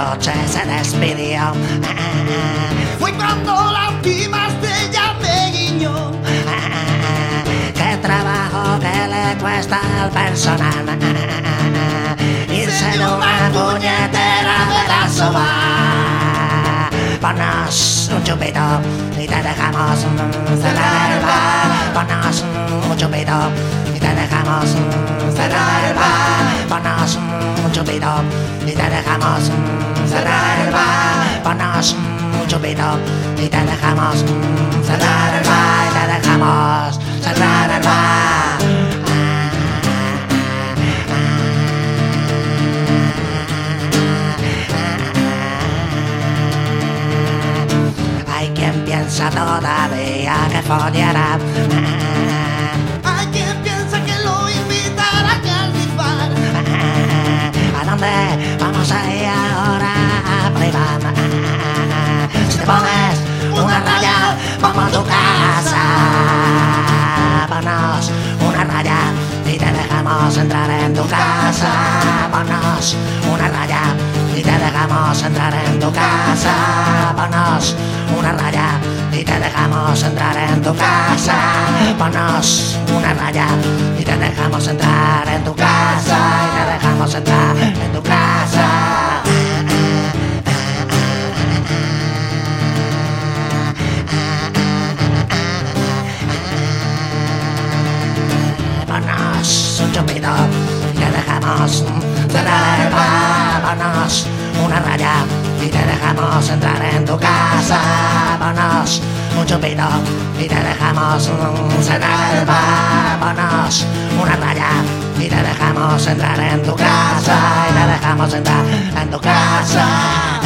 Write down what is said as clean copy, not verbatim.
noche se despidió. Fue cuando la última estrella me guiñó. Qué trabajo que le cuesta al personal irse en una puñetera de la soba. Ponnos un chupito y te dejamos cerrar el bar. Ponnos un chupito y te dejamos cerrar el bar. Ponnos un chupito y te dejamos cerrar el bar. Ponnos un chupito y te dejamos cerrar el bar. Y te dejamos cerrar el bar. Hay quien piensa todavía que follará. Hay quien piensa que lo invitará a Califar. ¿A dónde vamos a ir ahora a privar? Si te pones una raya, vamos a tu casa. Ponos una raya y te dejamos entrar en tu casa. Ponos una raya y te dejamos entrar en tu casa. Ponos una raya y te dejamos entrar en tu casa. Ponos una raya y te dejamos entrar en tu casa. Y te dejamos entrar en tu casa. Ponos un chupito y te dejamos cerrar el bar. Ponos una raya y te dejamos entrar en tu casa. Ponos un chupito y te dejamos cerrar el bar. Ponos una raya y te dejamos entrar en tu casa. Y te dejamos entrar en tu casa.